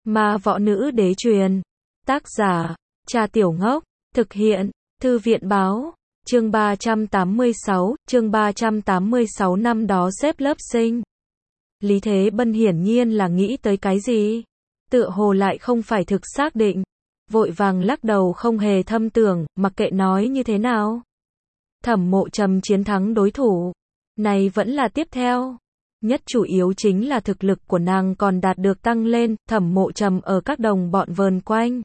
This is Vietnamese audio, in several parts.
Ma võ nữ đế truyền. Tác giả, Trà Tiểu Ngốc. Thực hiện, Thư viện báo. Chương 386, năm đó xếp lớp sinh. Lý Thế Bân hiển nhiên là nghĩ tới cái gì? Tựa hồ lại không phải thực xác định. Vội vàng lắc đầu không hề thâm tưởng, mặc kệ nói như thế nào. Thẩm Mộ Trầm chiến thắng đối thủ. Này vẫn là tiếp theo. Nhất chủ yếu chính là thực lực của nàng còn đạt được tăng lên, Thẩm Mộ Trầm ở các đồng bọn vờn quanh.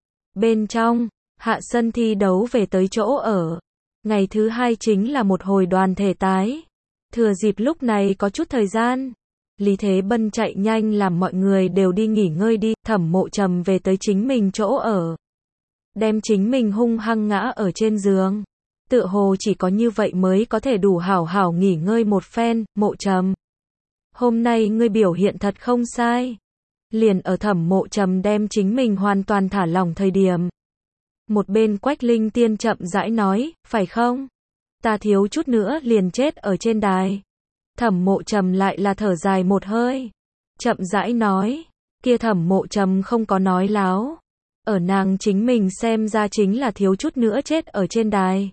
Bên trong, hạ sân thi đấu về tới chỗ ở. Ngày thứ hai chính là một hồi đoàn thể tái. Thừa dịp lúc này có chút thời gian. Lý Thế Bân chạy nhanh làm mọi người đều đi nghỉ ngơi đi, Thẩm Mộ Trầm về tới chính mình chỗ ở. Đem chính mình hung hăng ngã ở trên giường. Tựa hồ chỉ có như vậy mới có thể đủ hảo hảo nghỉ ngơi một phen, Mộ Trầm. Hôm nay ngươi biểu hiện thật không sai. Liền ở Thẩm Mộ Trầm đem chính mình hoàn toàn thả lỏng thời điểm. Một bên Quách Linh Tiên chậm rãi nói, phải không? Ta thiếu chút nữa liền chết ở trên đài. Thẩm Mộ Trầm lại là thở dài một hơi. Chậm rãi nói, kia Thẩm Mộ Trầm không có nói láo. Ở nàng chính mình xem ra chính là thiếu chút nữa chết ở trên đài.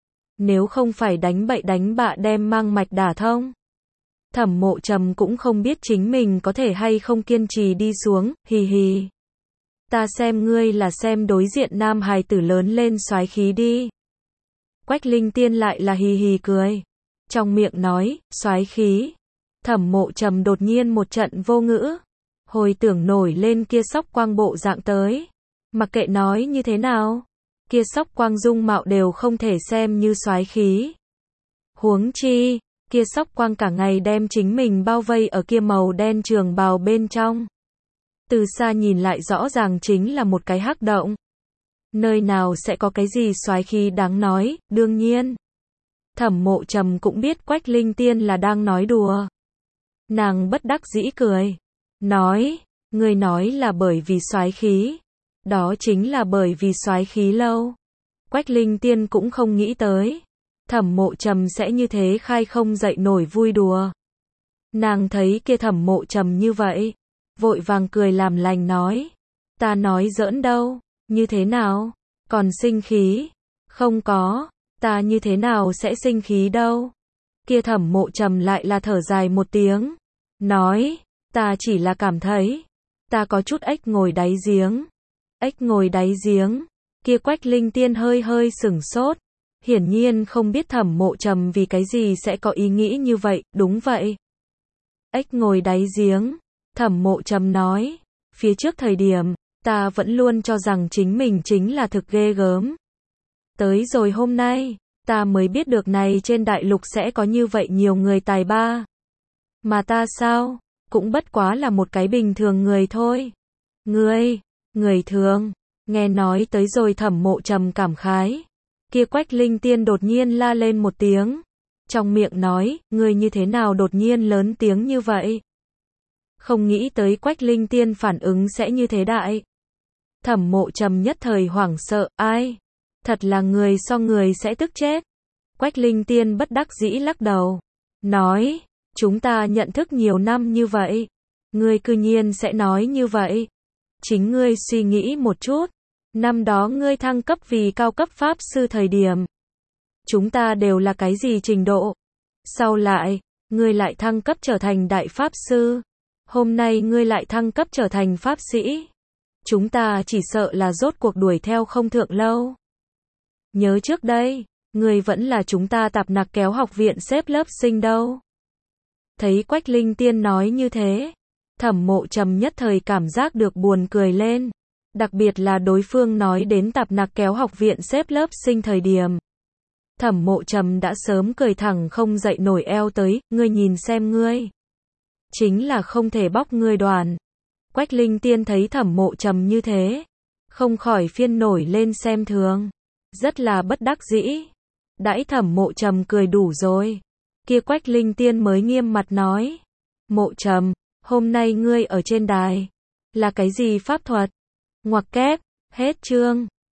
Nếu không phải đánh bậy đánh bạ đem mang mạch đả thông. Thẩm Mộ Trầm cũng không biết chính mình có thể hay không kiên trì đi xuống, hì hì. Ta xem ngươi là xem đối diện nam hài tử lớn lên soái khí đi. Quách Linh Tiên lại là hì hì cười. Trong miệng nói, soái khí. Thẩm Mộ Trầm đột nhiên một trận vô ngữ. Hồi tưởng nổi lên kia Sóc Quang bộ dạng tới. Mặc kệ nói như thế nào. Kia Sóc Quang dung mạo đều không thể xem như soái khí. Huống chi, kia Sóc Quang cả ngày đem chính mình bao vây ở kia màu đen trường bào bên trong. Từ xa nhìn lại rõ ràng chính là một cái hắc động. Nơi nào sẽ có cái gì soái khí đáng nói, đương nhiên. Thẩm Mộ Trầm cũng biết Quách Linh Tiên là đang nói đùa. Nàng bất đắc dĩ cười. Nói, ngươi nói là bởi vì soái khí. Đó chính là bởi vì soái khí lâu. Quách Linh Tiên cũng không nghĩ tới. Thẩm Mộ Trầm sẽ như thế khai không dậy nổi vui đùa. Nàng thấy kia Thẩm Mộ Trầm như vậy. Vội vàng cười làm lành nói. Ta nói giỡn đâu, như thế nào? Còn sinh khí? Không có, ta như thế nào sẽ sinh khí đâu? Kia Thẩm Mộ Trầm lại là thở dài một tiếng. Nói, ta chỉ là cảm thấy. Ta có chút ếch ngồi đáy giếng. Ếch ngồi đáy giếng. Kia Quách Linh Tiên hơi hơi sửng sốt. Hiển nhiên không biết Thẩm Mộ Trầm vì cái gì sẽ có ý nghĩ như vậy, đúng vậy. Ếch ngồi đáy giếng. Thẩm Mộ Trầm nói, phía trước thời điểm, ta vẫn luôn cho rằng chính mình chính là thực ghê gớm. Tới rồi hôm nay, ta mới biết được này trên đại lục sẽ có như vậy nhiều người tài ba. Mà ta sao, cũng bất quá là một cái bình thường người thôi. Người thường, nghe nói tới rồi Thẩm Mộ Trầm cảm khái. Kia Quách Linh Tiên đột nhiên la lên một tiếng. Trong miệng nói, ngươi như thế nào đột nhiên lớn tiếng như vậy? Không nghĩ tới Quách Linh Tiên phản ứng sẽ như thế đại. Thẩm Mộ Trầm nhất thời hoảng sợ, ai? Thật là người so người sẽ tức chết. Quách Linh Tiên bất đắc dĩ lắc đầu. Nói, chúng ta nhận thức nhiều năm như vậy. Ngươi cư nhiên sẽ nói như vậy. Chính ngươi suy nghĩ một chút. Năm đó ngươi thăng cấp vì cao cấp pháp sư thời điểm. Chúng ta đều là cái gì trình độ? Sau lại, ngươi lại thăng cấp trở thành đại pháp sư. Hôm nay ngươi lại thăng cấp trở thành pháp sĩ. Chúng ta chỉ sợ là rốt cuộc đuổi theo không thượng lâu. Nhớ trước đây, ngươi vẫn là chúng ta tạp nặc kéo học viện xếp lớp sinh đâu. Thấy Quách Linh Tiên nói như thế, Thẩm Mộ Trầm nhất thời cảm giác được buồn cười lên. Đặc biệt là đối phương nói đến tạp nặc kéo học viện xếp lớp sinh thời điểm. Thẩm Mộ Trầm đã sớm cười thẳng không dậy nổi eo tới, ngươi nhìn xem ngươi. Chính là không thể bóc ngươi đoàn. Quách Linh Tiên thấy Thẩm Mộ Trầm như thế. Không khỏi phiên nổi lên xem thường. Rất là bất đắc dĩ. Đãi Thẩm Mộ Trầm cười đủ rồi. Kia Quách Linh Tiên mới nghiêm mặt nói. Mộ Trầm, hôm nay ngươi ở trên đài. Là cái gì pháp thuật? Ngoặc kép, hết chương.